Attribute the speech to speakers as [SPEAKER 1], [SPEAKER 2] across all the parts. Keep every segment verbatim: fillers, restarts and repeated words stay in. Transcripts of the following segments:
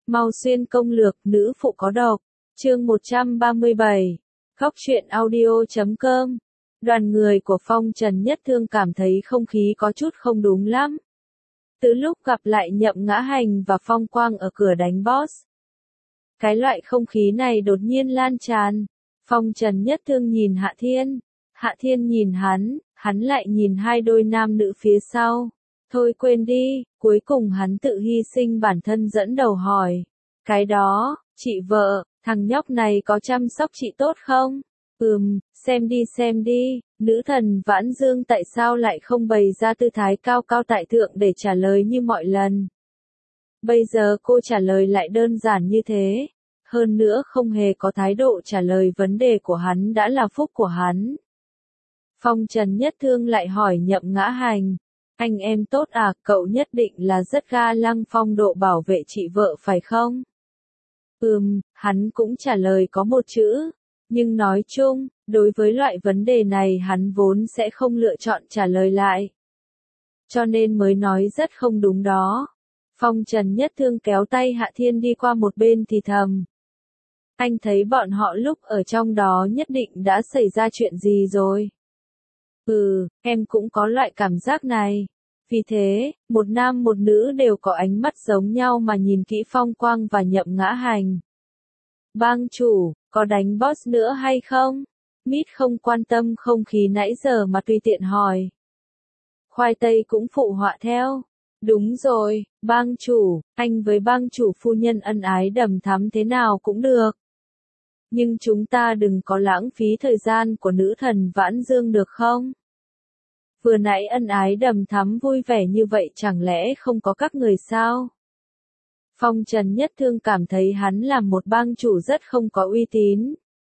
[SPEAKER 1] Mau xuyên công lược, nữ phụ có độc. Chương một trăm ba mươi bảy. Khóc chuyện audio chấm com. Đoàn người của Phong Trần Nhất Thương cảm thấy không khí có chút không đúng lắm. Từ lúc gặp lại Nhậm Ngã Hành và Phong Quang ở cửa đánh boss, cái loại không khí này đột nhiên lan tràn. Phong Trần Nhất Thương nhìn Hạ Thiên, Hạ Thiên nhìn hắn, hắn lại nhìn hai đôi nam nữ phía sau. Thôi quên đi, cuối cùng hắn tự hy sinh bản thân dẫn đầu hỏi. Cái đó, chị vợ, thằng nhóc này có chăm sóc chị tốt không? Ừm, xem đi xem đi, nữ thần Vãn Dương tại sao lại không bày ra tư thái cao cao tại thượng để trả lời như mọi lần? Bây giờ cô trả lời lại đơn giản như thế. Hơn nữa không hề có thái độ trả lời vấn đề của hắn đã là phúc của hắn. Phong Trần Nhất Thương lại hỏi Nhậm Ngã Hành. Anh em tốt à, cậu nhất định là rất ga lăng phong độ bảo vệ chị vợ phải không? Ừm, hắn cũng trả lời có một chữ. Nhưng nói chung, đối với loại vấn đề này hắn vốn sẽ không lựa chọn trả lời lại. Cho nên mới nói rất không đúng đó. Phong Trần Nhất Thương kéo tay Hạ Thiên đi qua một bên thì thầm. Anh thấy bọn họ lúc ở trong đó nhất định đã xảy ra chuyện gì rồi. Ừ, em cũng có loại cảm giác này. Vì thế, một nam một nữ đều có ánh mắt giống nhau mà nhìn kỹ Phong Quang và Nhậm Ngã Hành. Bang chủ, có đánh boss nữa hay không? Mít không quan tâm không khí nãy giờ mà tùy tiện hỏi. Khoai tây cũng phụ họa theo. Đúng rồi, bang chủ, anh với bang chủ phu nhân ân ái đầm thắm thế nào cũng được. Nhưng chúng ta đừng có lãng phí thời gian của nữ thần Vãn Dương được không? Vừa nãy ân ái đầm thắm vui vẻ như vậy chẳng lẽ không có các người sao? Phong Trần Nhất Thương cảm thấy hắn là một bang chủ rất không có uy tín.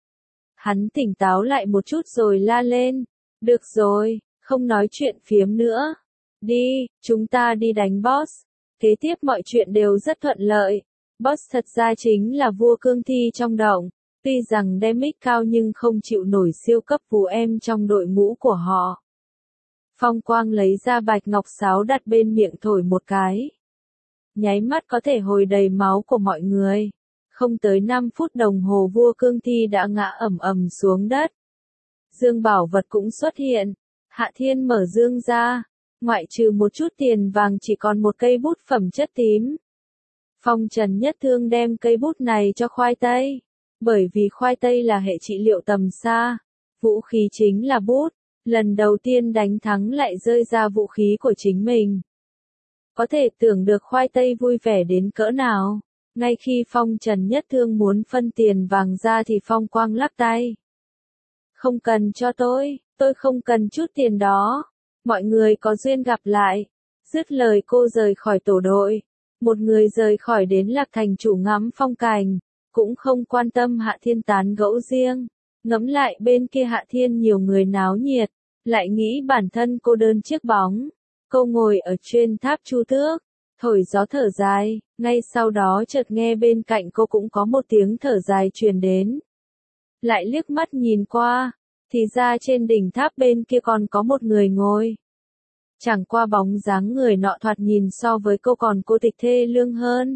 [SPEAKER 1] Hắn tỉnh táo lại một chút rồi la lên. Được rồi, không nói chuyện phiếm nữa. Đi, chúng ta đi đánh boss. Kế tiếp mọi chuyện đều rất thuận lợi. Boss thật ra chính là vua cương thi trong động. Tuy rằng damage cao nhưng không chịu nổi siêu cấp phù em trong đội ngũ của họ. Phong Quang lấy ra bạch ngọc sáo đặt bên miệng thổi một cái. Nháy mắt có thể hồi đầy máu của mọi người. Không tới năm phút đồng hồ vua cương thi đã ngã ầm ầm xuống đất. Dương bảo vật cũng xuất hiện. Hạ Thiên mở dương ra. Ngoại trừ một chút tiền vàng chỉ còn một cây bút phẩm chất tím. Phong Trần Nhất Thương đem cây bút này cho khoai tây. Bởi vì khoai tây là hệ trị liệu tầm xa. Vũ khí chính là bút. Lần đầu tiên đánh thắng lại rơi ra vũ khí của chính mình. Có thể tưởng được khoai tây vui vẻ đến cỡ nào. Ngay khi Phong Trần Nhất Thương muốn phân tiền vàng ra thì Phong Quang lắc tay. Không cần cho tôi, tôi không cần chút tiền đó. Mọi người có duyên gặp lại. Dứt lời cô rời khỏi tổ đội. Một người rời khỏi đến Lạc Thành chủ ngắm phong cảnh. Cũng không quan tâm Hạ Thiên tán gẫu riêng. Ngẫm lại bên kia Hạ Thiên nhiều người náo nhiệt. Lại nghĩ bản thân cô đơn chiếc bóng. Cô ngồi ở trên tháp Chu Tước. Thổi gió thở dài. Ngay sau đó chợt nghe bên cạnh cô cũng có một tiếng thở dài truyền đến. Lại liếc mắt nhìn qua. Thì ra trên đỉnh tháp bên kia còn có một người ngồi. Chẳng qua bóng dáng người nọ thoạt nhìn so với cô còn cô tịch thê lương hơn.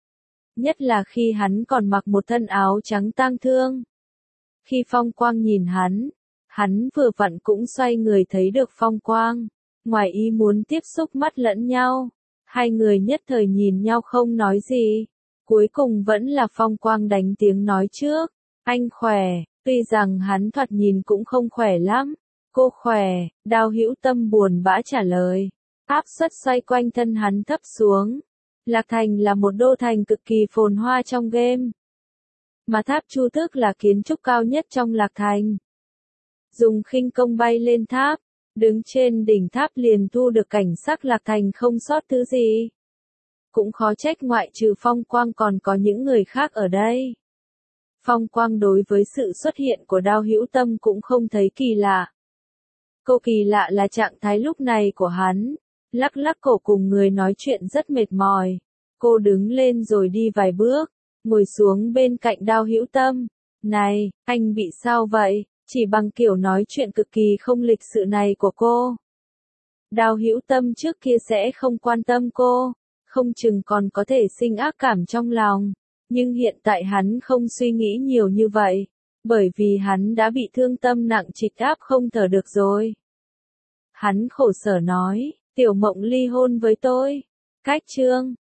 [SPEAKER 1] Nhất là khi hắn còn mặc một thân áo trắng tang thương. Khi Phong Quang nhìn hắn, hắn vừa vặn cũng xoay người thấy được Phong Quang. Ngoài ý muốn tiếp xúc mắt lẫn nhau. Hai người nhất thời nhìn nhau không nói gì. Cuối cùng vẫn là Phong Quang đánh tiếng nói trước. Anh khỏe, tuy rằng hắn thoạt nhìn cũng không khỏe lắm. Cô khỏe, Đao Hữu Tâm buồn bã trả lời. Áp suất xoay quanh thân hắn thấp xuống. Lạc Thành là một đô thành cực kỳ phồn hoa trong game. Mà tháp Chu Tước là kiến trúc cao nhất trong Lạc Thành. Dùng khinh công bay lên tháp. Đứng trên đỉnh tháp liền thu được cảnh sắc Lạc Thành không sót thứ gì. Cũng khó trách ngoại trừ Phong Quang còn có những người khác ở đây. Phong Quang đối với sự xuất hiện của Đao Hữu Tâm cũng không thấy kỳ lạ. Cô kỳ lạ là trạng thái lúc này của hắn. Lắc lắc cổ cùng người nói chuyện rất mệt mỏi. Cô đứng lên rồi đi vài bước. Ngồi xuống bên cạnh Đao Hữu Tâm. Này, anh bị sao vậy? Chỉ bằng kiểu nói chuyện cực kỳ không lịch sự này của cô. Đao Hữu Tâm trước kia sẽ không quan tâm cô. không chừng còn có thể sinh ác cảm trong lòng. Nhưng hiện tại hắn không suy nghĩ nhiều như vậy, bởi vì hắn đã bị thương tâm nặng trịch áp không thở được rồi. Hắn khổ sở nói, Tiểu Mộng ly hôn với tôi. Cách chương